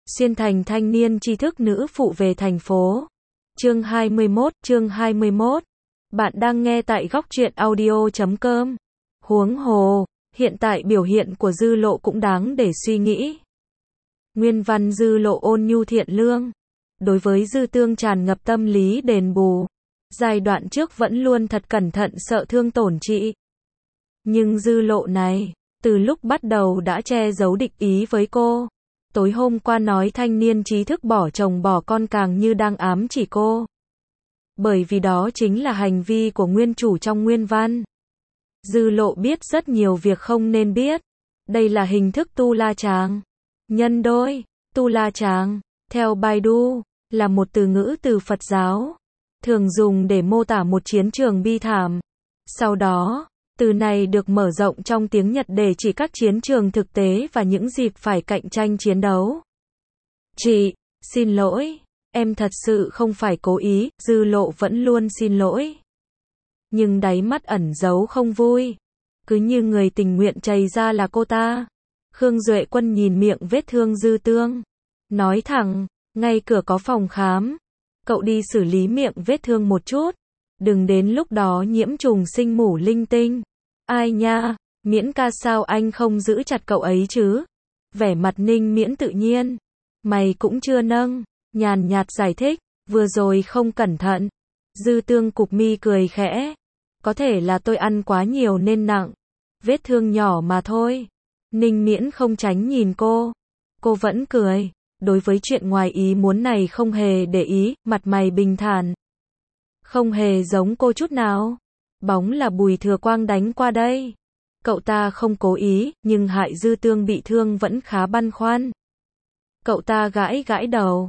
Xuyên thành thanh niên tri thức nữ phụ về thành phố. Chương 21. Bạn đang nghe tại góc truyện audio.com. Huống hồ, hiện tại biểu hiện của Dư Lộ cũng đáng để suy nghĩ. Nguyên văn: Dư Lộ ôn nhu thiện lương. Đối với Dư Tương tràn ngập tâm lý đền bù. Giai đoạn trước vẫn luôn thật cẩn thận sợ thương tổn chị. Nhưng Dư Lộ này, từ lúc bắt đầu đã che giấu địch ý với cô. Tối hôm qua nói thanh niên trí thức bỏ chồng bỏ con càng như đang ám chỉ cô. Bởi vì đó chính là hành vi của nguyên chủ trong nguyên văn. Dư Lộ biết rất nhiều việc không nên biết. Đây là hình thức tu la chàng. Nhân đôi, tu la chàng, theo Baidu, là một từ ngữ từ Phật giáo. Thường dùng để mô tả một chiến trường bi thảm. Sau đó, từ này được mở rộng trong tiếng Nhật để chỉ các chiến trường thực tế và những dịp phải cạnh tranh chiến đấu. Chị, xin lỗi, em thật sự không phải cố ý, Dư Lộ vẫn luôn xin lỗi. Nhưng đáy mắt ẩn giấu không vui. Cứ như người tình nguyện chày ra là cô ta. Khương Duệ Quân nhìn miệng vết thương Dư Tương. Nói thẳng, ngay cửa có phòng khám. Cậu đi xử lý miệng vết thương một chút. Đừng đến lúc đó nhiễm trùng sinh mủ linh tinh. Ai nha, Miễn ca sao anh không giữ chặt cậu ấy chứ? Vẻ mặt Ninh Miễn tự nhiên. Mày cũng chưa nâng. Nhàn nhạt giải thích, vừa rồi không cẩn thận. Dư Tương cụp mi cười khẽ. Có thể là tôi ăn quá nhiều nên nặng. Vết thương nhỏ mà thôi. Ninh Miễn không tránh nhìn cô. Cô vẫn cười. Đối với chuyện ngoài ý muốn này không hề để ý, mặt mày bình thản. Không hề giống cô chút nào. Bóng là Bùi Thừa Quang đánh qua đây. Cậu ta không cố ý, nhưng hại Dư Tương bị thương vẫn khá băn khoăn. Cậu ta gãi gãi đầu.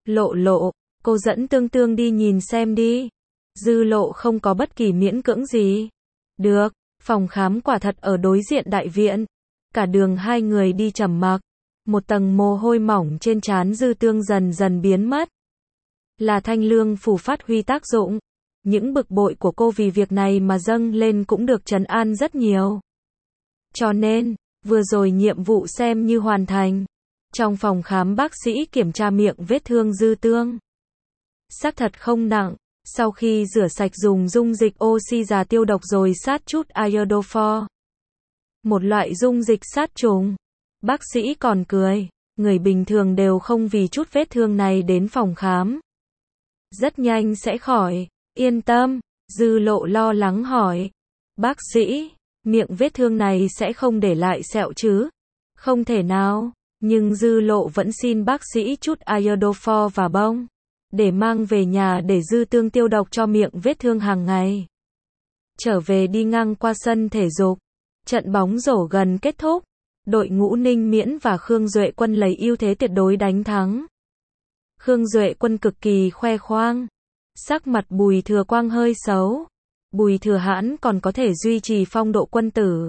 Lộ, cô dẫn Tương đi nhìn xem đi. Dư Lộ không có bất kỳ miễn cưỡng gì. Được, phòng khám quả thật ở đối diện đại viện. Cả đường hai người đi trầm mặc. Một tầng mồ hôi mỏng trên trán Dư Tương dần dần biến mất. Là thanh lương phủ phát huy tác dụng. Những bực bội của cô vì việc này mà dâng lên cũng được trấn an rất nhiều. Cho nên, vừa rồi nhiệm vụ xem như hoàn thành. Trong phòng khám bác sĩ kiểm tra miệng vết thương Dư Tương. Xác thật không nặng. Sau khi rửa sạch dùng dung dịch oxy già tiêu độc rồi sát chút iodophor. Một loại dung dịch sát trùng. Bác sĩ còn cười. Người bình thường đều không vì chút vết thương này đến phòng khám. Rất nhanh sẽ khỏi. Yên tâm. Dư Lộ lo lắng hỏi. Bác sĩ, miệng vết thương này sẽ không để lại sẹo chứ? Không thể nào. Nhưng Dư Lộ vẫn xin bác sĩ chút iodophor và bông. Để mang về nhà để Dư Tương tiêu độc cho miệng vết thương hàng ngày. Trở về đi ngang qua sân thể dục. Trận bóng rổ gần kết thúc. Đội ngũ Ninh Miễn và Khương Duệ Quân lấy ưu thế tuyệt đối đánh thắng. Khương Duệ Quân cực kỳ khoe khoang. Sắc mặt Bùi Thừa Quang hơi xấu. Bùi Thừa Hãn còn có thể duy trì phong độ quân tử.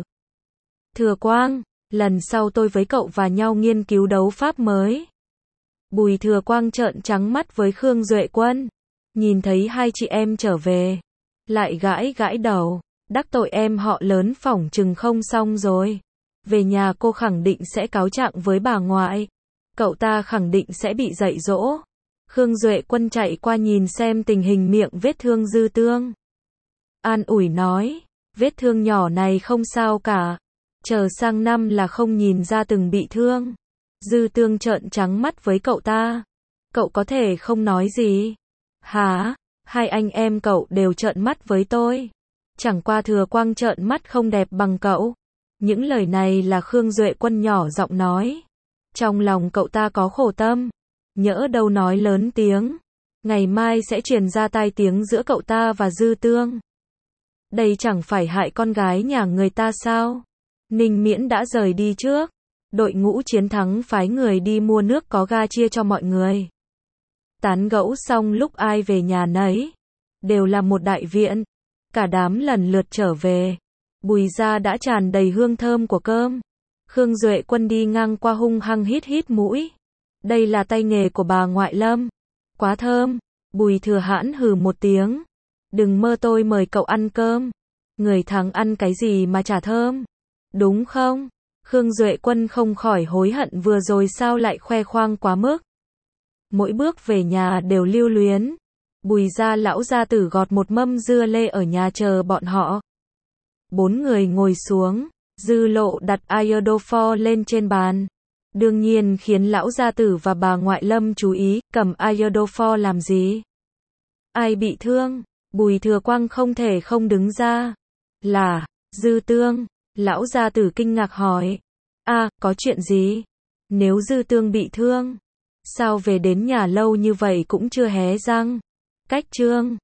Thừa Quang, lần sau tôi với cậu và nhau nghiên cứu đấu pháp mới. Bùi Thừa Quang trợn trắng mắt với Khương Duệ Quân. Nhìn thấy hai chị em trở về. Lại gãi gãi đầu. Đắc tội em họ lớn phỏng chừng không xong rồi. Về nhà cô khẳng định sẽ cáo trạng với bà ngoại. Cậu ta khẳng định sẽ bị dạy dỗ. Khương Duệ Quân chạy qua nhìn xem tình hình miệng vết thương Dư Tương. An ủi nói, vết thương nhỏ này không sao cả. Chờ sang năm là không nhìn ra từng bị thương. Dư Tương trợn trắng mắt với cậu ta. Cậu có thể không nói gì. Hả? Hai anh em cậu đều trợn mắt với tôi. Chẳng qua Thừa Quang trợn mắt không đẹp bằng cậu. Những lời này là Khương Duệ Quân nhỏ giọng nói. Trong lòng cậu ta có khổ tâm. Nhỡ đâu nói lớn tiếng. Ngày mai sẽ truyền ra tai tiếng giữa cậu ta và Dư Tương. Đây chẳng phải hại con gái nhà người ta sao? Ninh Miễn đã rời đi trước. Đội ngũ chiến thắng phái người đi mua nước có ga chia cho mọi người. Tán gẫu xong lúc ai về nhà nấy. Đều là một đại viện. Cả đám lần lượt trở về. Bùi gia đã tràn đầy hương thơm của cơm. Khương Duệ Quân đi ngang qua hung hăng hít mũi. Đây là tay nghề của bà ngoại Lâm. Quá thơm. Bùi Thừa Hãn hừ một tiếng. Đừng mơ tôi mời cậu ăn cơm. Người thắng ăn cái gì mà chả thơm. Đúng không? Khương Duệ Quân không khỏi hối hận vừa rồi sao lại khoe khoang quá mức. Mỗi bước về nhà đều lưu luyến. Bùi gia lão gia tử gọt một mâm dưa lê ở nhà chờ bọn họ. 4 người ngồi xuống, Dư Lộ đặt iodophor lên trên bàn. Đương nhiên khiến lão gia tử và bà ngoại Lâm chú ý, cầm iodophor làm gì? Ai bị thương? Bùi Thừa Quang không thể không đứng ra. Là, Dư Tương. Lão gia tử kinh ngạc hỏi. Có chuyện gì? Nếu Dư Tương bị thương, sao về đến nhà lâu như vậy cũng chưa hé răng? Cách Trương